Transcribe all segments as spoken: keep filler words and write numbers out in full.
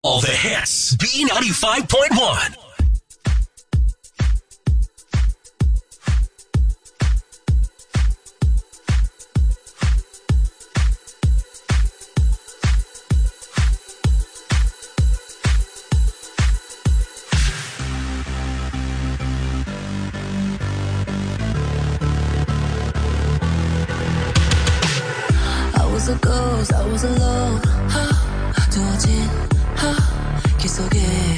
All the hits. B ninety-five point one. I was a ghost, I was alone. 두어진 길 속에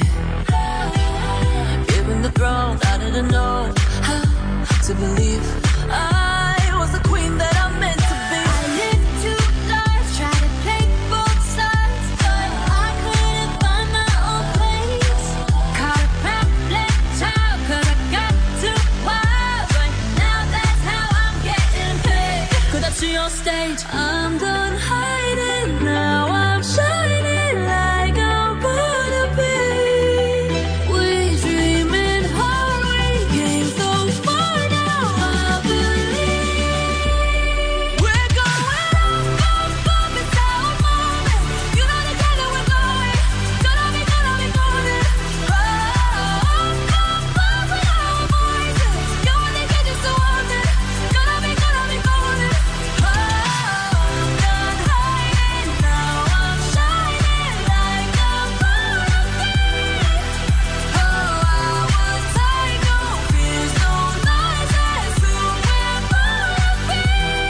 Given the throne, I didn't know how to believe I was the queen that I meant to be. I lived two lives, tried to play both sides, but I couldn't find my own place. Caught a problem child, cause I got too wild, but now that's how I'm getting paid. Cause I see on stage, I'm done hiding, now I'm shining like I'm born to be. We dreaming hard, we came so far, now I believe. We're going up, up, up, it's our moment. You know the kind that we're going. Gonna be, gonna be golden. Oh, up, up, up with our voices. You wanna get you so haunted. Gonna be, gonna be golden. Oh, I'm done hiding, now I'm shining like I'm born to be. Oh, I was tight, no fears, no lies, and soon we're born to be.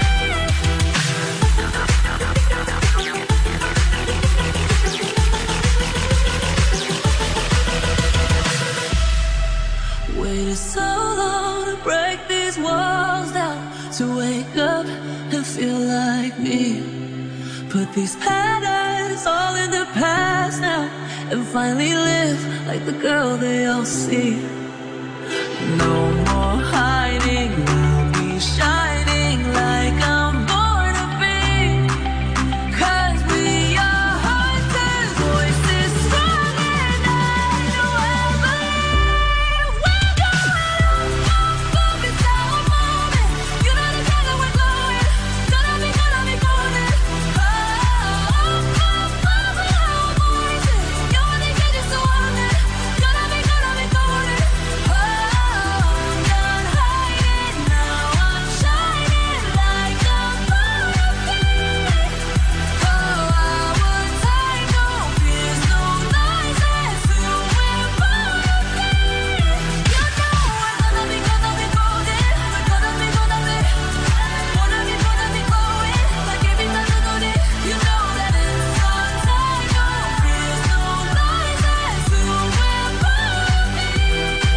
Waited so long to break these walls down, to wake up and feel like me. Put these patterns all in the past now, and finally live like the girl they all see. No more hiding, I'll be shining like I'm born to be. Cause we are hunters, voices strong and I know I believe. We're going up, up, up, it's our moment. You know the kind that we're going. Gonna be, gonna be golden. Oh, up, up, up with our voices. You wanna get you so haunted. Gonna be, gonna be golden. Oh, I'm done hiding, now I'm shining like I'm born to be. Oh, I was tight, no fears, no lies, and soon we're born to be. You know we're gonna be, gonna be golden. We're gonna be, gonna be, wanna be, gonna be glowing like every melody. You know that it's our time, no fears, no lies, and soon we're born to be.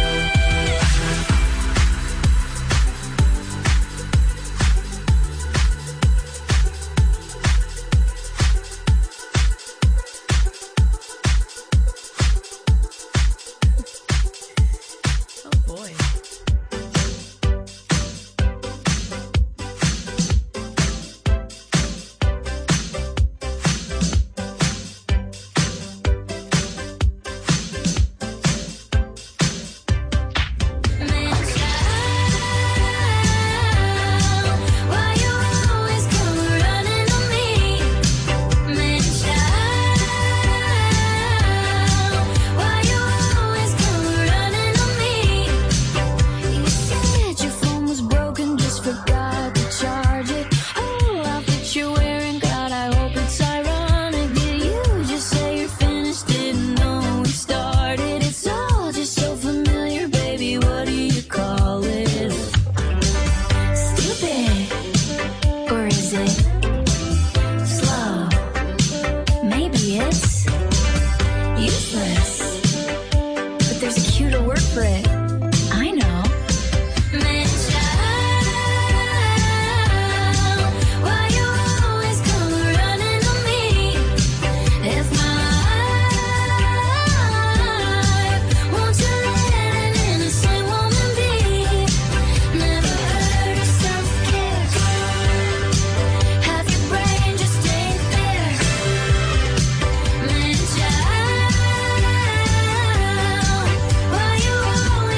Oh boy. Why you always come running to me? Man, why you always come running to me? You said your phone was broken, just forgot to charge it. Oh, outfit you're wearing, God, I hope it's ironic. Did you just say you're finished? Didn't know we started. It's all just so familiar, baby. What do you call it? Stupid, or is it slow? Maybe it's useless, but there's a cuter word for it. I know. Man, child, why you always come running to me? If my life, won't you let an innocent woman be? Never heard of self-care. Have your brain just ain't there. Man, child, why you always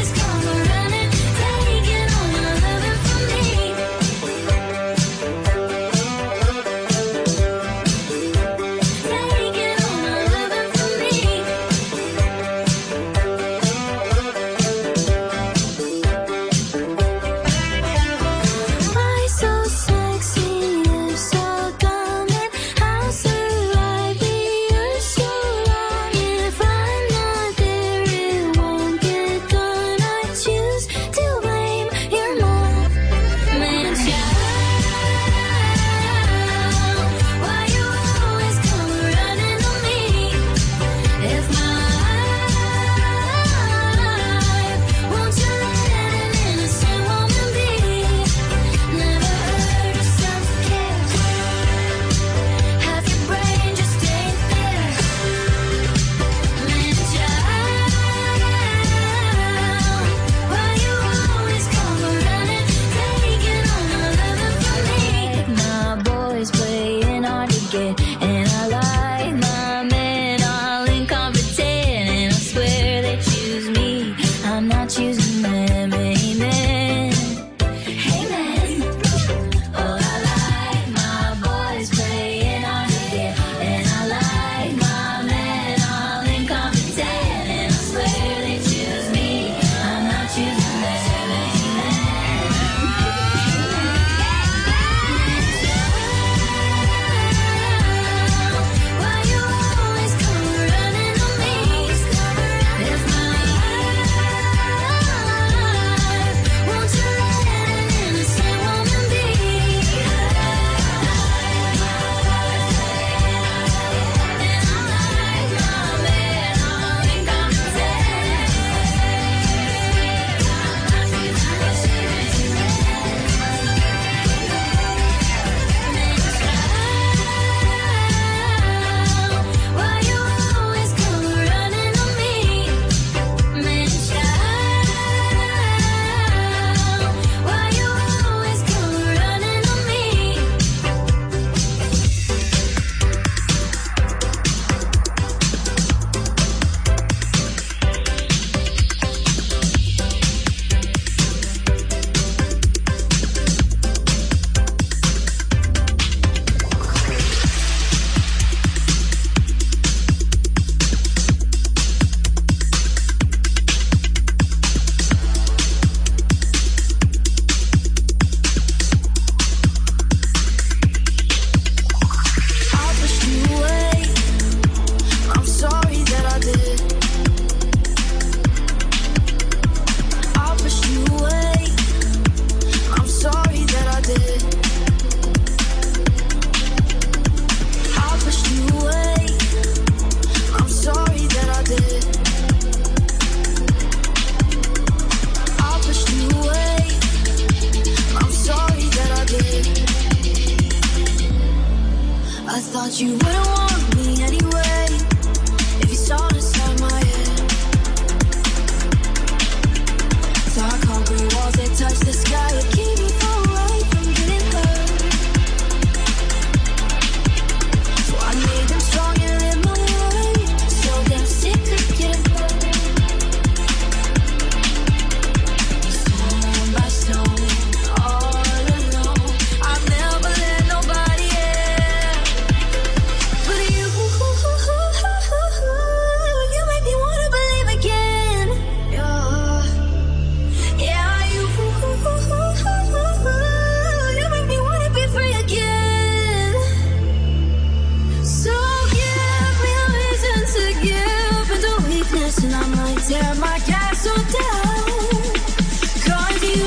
I might tear my castle down. 'Cause you,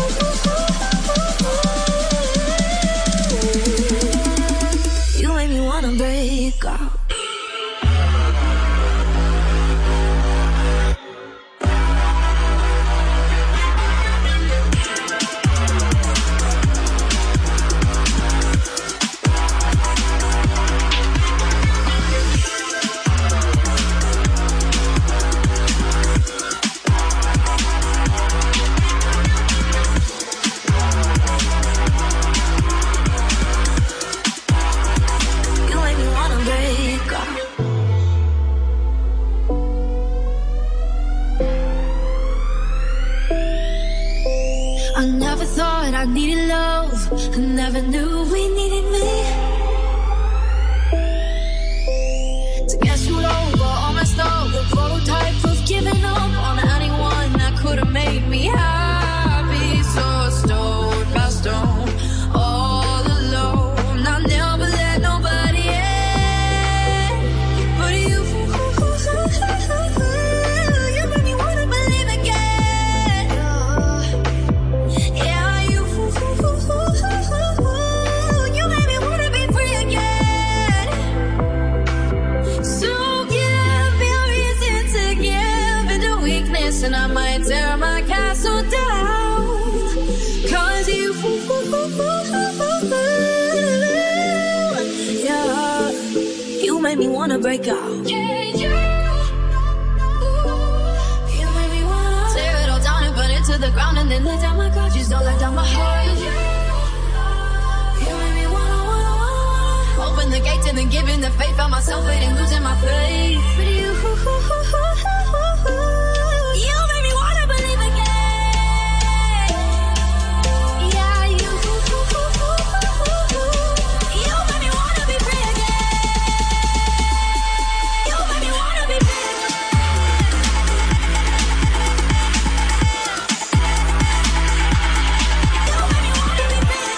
you make me wanna break out. I needed love, I never knew we needed me. To get screwed over, all messed up, the prototype of giving up on anyone that could have made me happy. So stone by stone, all alone, I never let nobody in. But you, you made me wanna believe again. Yeah. You made me wanna be free again. So give me a reason to give into weakness, and I might tear my castle down. 'Cause you, yeah, you made me wanna break out. Yeah, you, you made me wanna tear it all down and burn it to the ground, and then let down my guard. Just don't let down my heart. Open the gates and then giving the faith. Found myself waiting, losing my faith. But you, you made me wanna believe again. Yeah, you, you made me wanna be free again. You made me wanna be free again. You made me wanna be free again.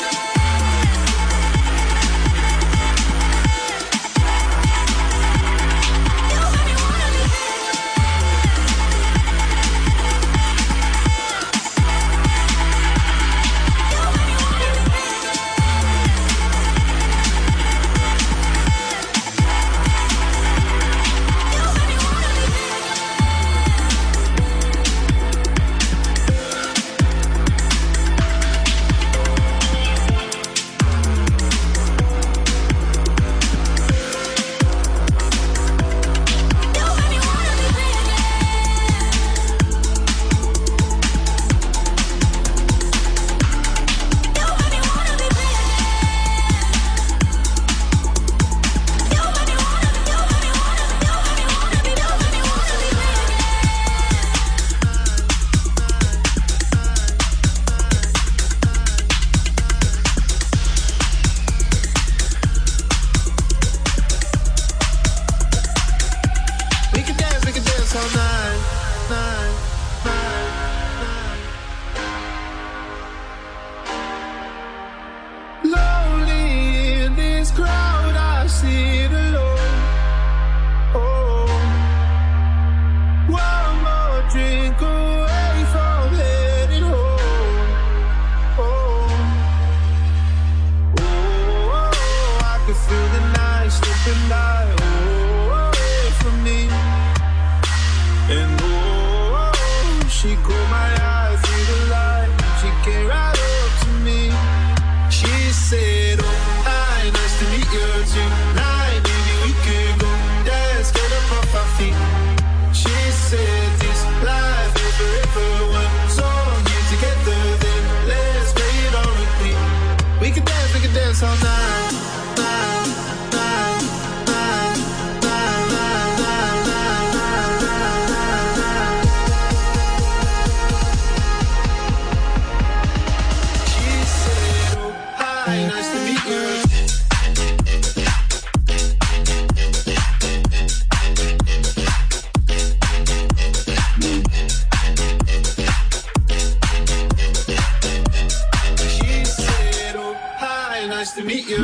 Nice to meet you.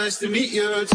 nice to meet you.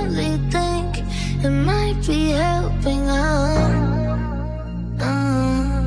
be helping out. Uh.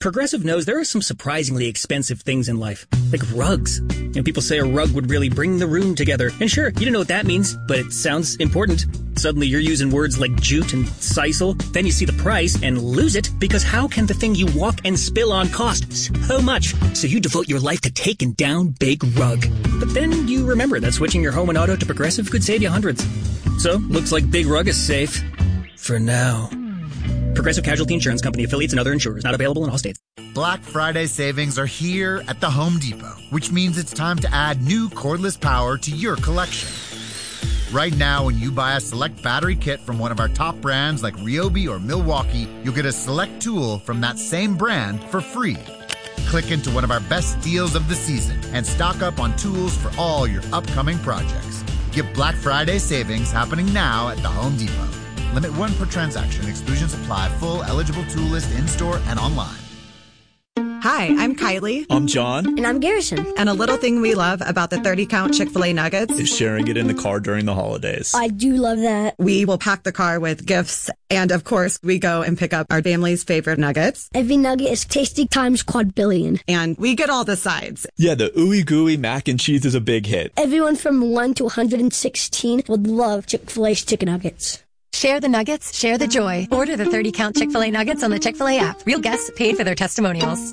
Progressive knows there are some surprisingly expensive things in life, like rugs. And people say a rug would really bring the room together. And sure, you don't know what that means, but it sounds important. Suddenly you're using words like jute and sisal. Then you see the price and lose it, because how can the thing you walk and spill on cost so much? So you devote your life to taking down Big Rug. But then you remember that switching your home and auto to Progressive could save you hundreds. So, looks like Big Rug is safe. For now. Progressive Casualty Insurance Company, affiliates, and other insurers. Not available in all states. Black Friday savings are here at the Home Depot, which means it's time to add new cordless power to your collection. Right now, when you buy a select battery kit from one of our top brands like Ryobi or Milwaukee, you'll get a select tool from that same brand for free. Click into one of our best deals of the season and stock up on tools for all your upcoming projects. Get Black Friday savings happening now at the Home Depot. Limit one per transaction. Exclusions apply. Full eligible tool list in-store and online. Hi, I'm Kylie. I'm John. And I'm Garrison. And a little thing we love about the thirty-count Chick-fil-A nuggets is sharing it in the car during the holidays. I do love that. We will pack the car with gifts. And, of course, we go and pick up our family's favorite nuggets. Every nugget is tasty times quadrillion. And we get all the sides. Yeah, the ooey gooey mac and cheese is a big hit. Everyone from one to one hundred sixteen would love Chick-fil-A's chicken nuggets. Share the nuggets, share the joy. Order the thirty-count Chick-fil-A nuggets on the Chick-fil-A app. Real guests paid for their testimonials.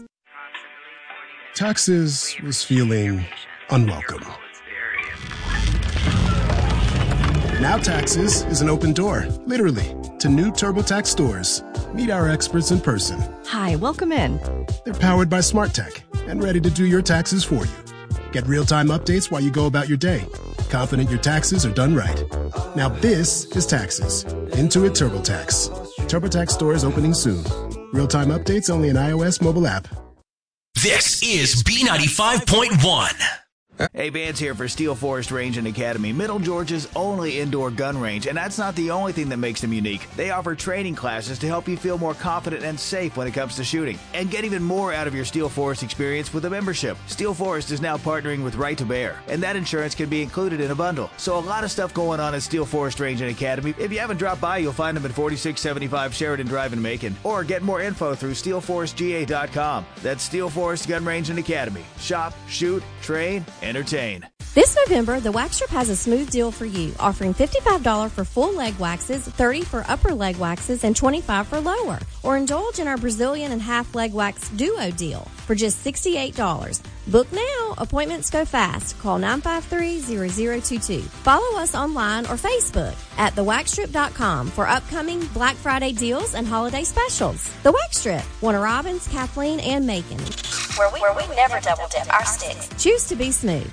Taxes was feeling unwelcome. Now Taxes is an open door, literally, to new TurboTax stores. Meet our experts in person. Hi, welcome in. They're powered by Smart Tech and ready to do your taxes for you. Get real-time updates while you go about your day. Confident your taxes are done right. Now this is Taxes. Intuit TurboTax. TurboTax stores opening soon. Real-time updates only in iOS mobile app. This is B ninety-five point one. Hey, Vance here for Steel Forest Range and Academy, Middle Georgia's only indoor gun range. And that's not the only thing that makes them unique. They offer training classes to help you feel more confident and safe when it comes to shooting. And get even more out of your Steel Forest experience with a membership. Steel Forest is now partnering with Right to Bear, and that insurance can be included in a bundle. So a lot of stuff going on at Steel Forest Range and Academy. If you haven't dropped by, you'll find them at forty-six seventy-five Sheridan Drive in Macon. Or get more info through steel forest g a dot com. That's Steel Forest Gun Range and Academy. Shop, shoot, train, entertain. This November, the Wax Strip has a smooth deal for you, offering fifty-five dollars for full leg waxes, thirty dollars for upper leg waxes, and twenty-five dollars for lower. Or indulge in our Brazilian and half leg wax duo deal for just sixty-eight dollars. Book now. Appointments go fast. Call nine five three, zero zero two two. Follow us online or Facebook at the wax strip dot com for upcoming Black Friday deals and holiday specials. The Wax Strip, Warner Robins, Kathleen, and Macon. Where we, where we never double dip our sticks. Choose to be smooth.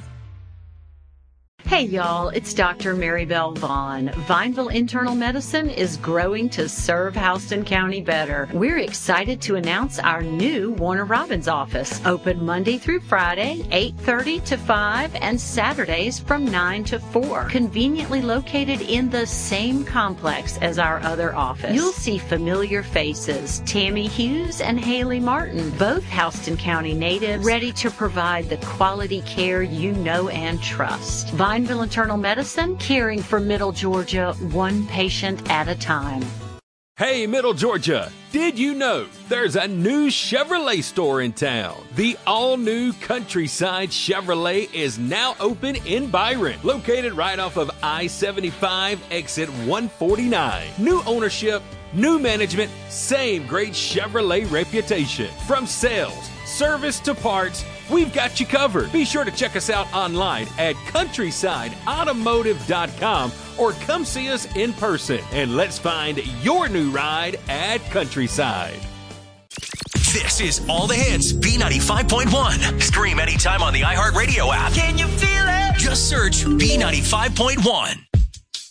Hey y'all, it's Doctor Maribel Vaughn. Vineville Internal Medicine is growing to serve Houston County better. We're excited to announce our new Warner Robins office, open Monday through Friday, eight thirty to five, and Saturdays from nine to four. Conveniently located in the same complex as our other office. You'll see familiar faces, Tammy Hughes and Haley Martin, both Houston County natives, ready to provide the quality care you know and trust. Vineville Internal Medicine, caring for Middle Georgia, one patient at a time. Hey, Middle Georgia, did you know there's a new Chevrolet store in town? The all-new Countryside Chevrolet is now open in Byron, located right off of I seventy-five, exit one forty-nine. New ownership, new management, same great Chevrolet reputation. From sales, service to parts, we've got you covered. Be sure to check us out online at countryside automotive dot com or come see us in person, and let's find your new ride at Countryside. This is All the Hits B ninety-five point one. Stream anytime on the iHeartRadio app. Can you feel it? Just search B ninety-five point one.